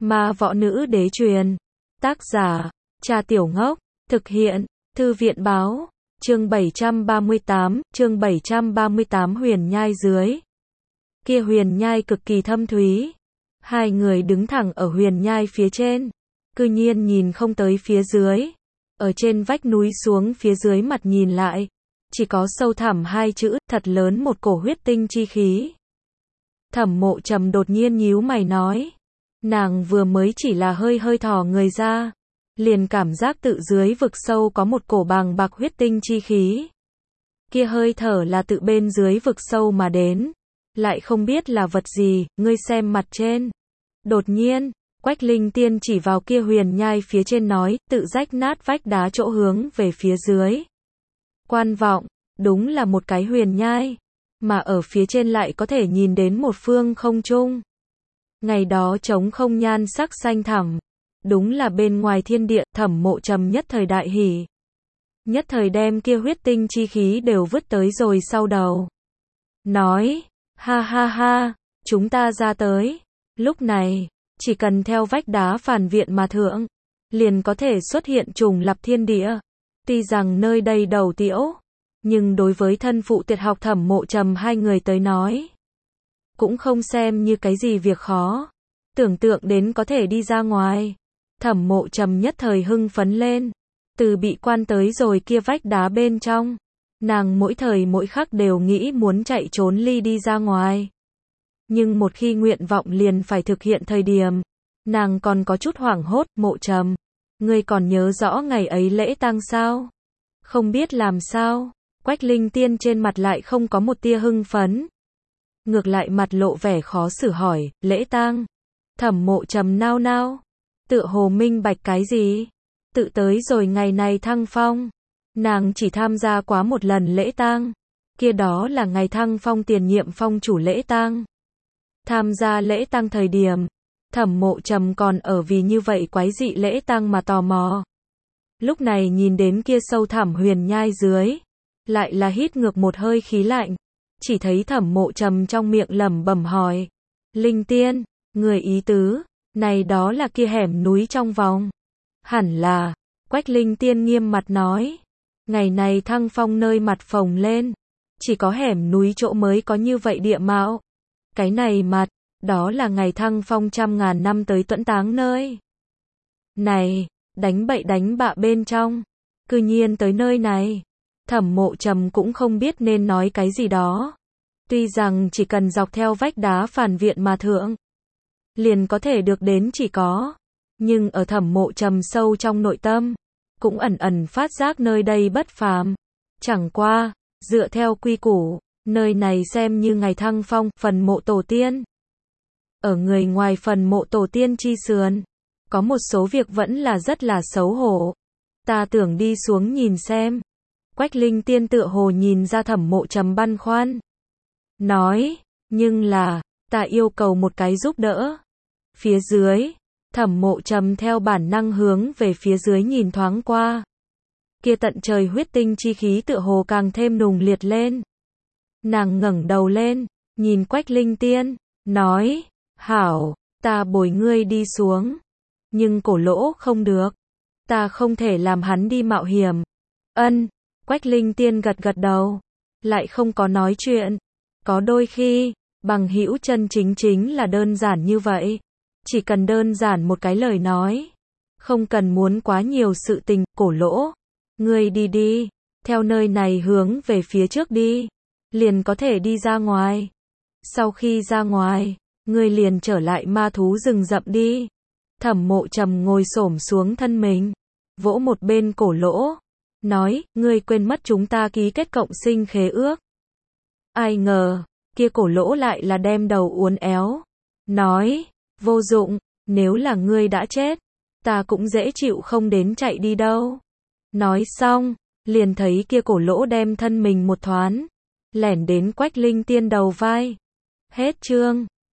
Ma võ nữ đế truyền. Tác giả, Trà Tiểu Ngốc. Thực hiện, Thư viện báo. Chương 738 huyền nhai dưới. Kia huyền nhai cực kỳ thâm thúy. Hai người đứng thẳng ở huyền nhai phía trên. Cư nhiên nhìn không tới phía dưới. Ở trên vách núi xuống phía dưới mặt nhìn lại. Chỉ có sâu thẳm hai chữ, thật lớn một cổ huyết tinh chi khí. Thẩm Mộ Trầm đột nhiên nhíu mày nói. Nàng vừa mới chỉ là hơi thò người ra. Liền cảm giác tự dưới vực sâu có một cổ bàng bạc huyết tinh chi khí. Kia hơi thở là tự bên dưới vực sâu mà đến. Lại không biết là vật gì, ngươi xem mặt trên. Đột nhiên, Quách Linh Tiên chỉ vào kia huyền nhai phía trên nói, tự rách nát vách đá chỗ hướng về phía dưới. Quan vọng, đúng là một cái huyền nhai. Mà ở phía trên lại có thể nhìn đến một phương không trung. Ngày đó trống không nhan sắc xanh thẳm. Đúng là bên ngoài thiên địa. Thẩm Mộ Trầm nhất thời đại hỉ. Nhất thời đem kia huyết tinh chi khí đều vứt tới rồi sau đầu. Nói, ha ha ha, chúng ta ra tới. Lúc này, chỉ cần theo vách đá phản viện mà thượng, liền có thể xuất hiện trùng lập thiên địa. Tuy rằng nơi đây đầu tiễu, nhưng đối với thân phụ tuyệt học Thẩm Mộ Trầm hai người tới nói, cũng không xem như cái gì việc khó. Tưởng tượng đến có thể đi ra ngoài, Thẩm Mộ Trầm nhất thời hưng phấn lên. Từ bị quan tới rồi kia vách đá bên trong, nàng mỗi thời mỗi khắc đều nghĩ muốn chạy trốn ly đi ra ngoài. Nhưng một khi nguyện vọng liền phải thực hiện thời điểm, nàng còn có chút hoảng hốt. Mộ Trầm, ngươi còn nhớ rõ ngày ấy lễ tang sao? Không biết làm sao, Quách Linh Tiên trên mặt lại không có một tia hưng phấn. Ngược lại mặt lộ vẻ khó xử hỏi, lễ tang? Thẩm Mộ Trầm nao nao, tựa hồ minh bạch cái gì? Tự tới rồi ngày này thăng phong, nàng chỉ tham gia quá một lần lễ tang, kia đó là ngày thăng phong tiền nhiệm phong chủ lễ tang. Tham gia lễ tang thời điểm, Thẩm Mộ Trầm còn ở vì như vậy quái dị lễ tang mà tò mò. Lúc này nhìn đến kia sâu thẳm huyền nhai dưới, lại là hít ngược một hơi khí lạnh. Chỉ thấy Thẩm Mộ Trầm trong miệng lẩm bẩm hỏi, Linh Tiên, người ý tứ, này đó là kia hẻm núi trong vòng. Hẳn là, Quách Linh Tiên nghiêm mặt nói, ngày này thăng phong nơi mặt phồng lên, chỉ có hẻm núi chỗ mới có như vậy địa mạo. Cái này mặt, đó là ngày thăng phong trăm ngàn năm tới tuẫn táng nơi. Này, đánh bậy đánh bạ bên trong, cư nhiên tới nơi này. Thẩm Mộ Trầm cũng không biết nên nói cái gì đó. Tuy rằng chỉ cần dọc theo vách đá phản viện mà thượng, liền có thể được đến chỉ có. Nhưng ở Thẩm Mộ Trầm sâu trong nội tâm, cũng ẩn ẩn phát giác nơi đây bất phàm. Chẳng qua, dựa theo quy củ, nơi này xem như ngày thăng phong, phần mộ tổ tiên. Ở người ngoài phần mộ tổ tiên chi sườn, có một số việc vẫn là rất là xấu hổ. Ta tưởng đi xuống nhìn xem. Quách Linh Tiên tựa hồ nhìn ra Thẩm Mộ Trầm băn khoăn. Nói, nhưng là, ta yêu cầu một cái giúp đỡ. Phía dưới, Thẩm Mộ Trầm theo bản năng hướng về phía dưới nhìn thoáng qua. Kia tận trời huyết tinh chi khí tựa hồ càng thêm nùng liệt lên. Nàng ngẩng đầu lên, nhìn Quách Linh Tiên, nói, hảo, ta bồi ngươi đi xuống. Nhưng cổ lỗ không được. Ta không thể làm hắn đi mạo hiểm. Ân, Quách Linh Tiên gật gật đầu, lại không có nói chuyện. Có đôi khi, bằng hữu chân chính là đơn giản như vậy. Chỉ cần đơn giản một cái lời nói. Không cần muốn quá nhiều sự tình. Cổ lỗ, ngươi đi đi, theo nơi này hướng về phía trước đi, liền có thể đi ra ngoài. Sau khi ra ngoài, ngươi liền trở lại ma thú rừng rậm đi. Thẩm Mộ Trầm ngồi xổm xuống thân mình, vỗ một bên cổ lỗ, nói, ngươi quên mất chúng ta ký kết cộng sinh khế ước. Ai ngờ, kia cổ lỗ lại là đem đầu uốn éo, nói, vô dụng, nếu là ngươi đã chết, ta cũng dễ chịu không đến chạy đi đâu. Nói xong, liền thấy kia cổ lỗ đem thân mình một thoáng, lẻn đến Quách Linh Tiên đầu vai. Hết chương.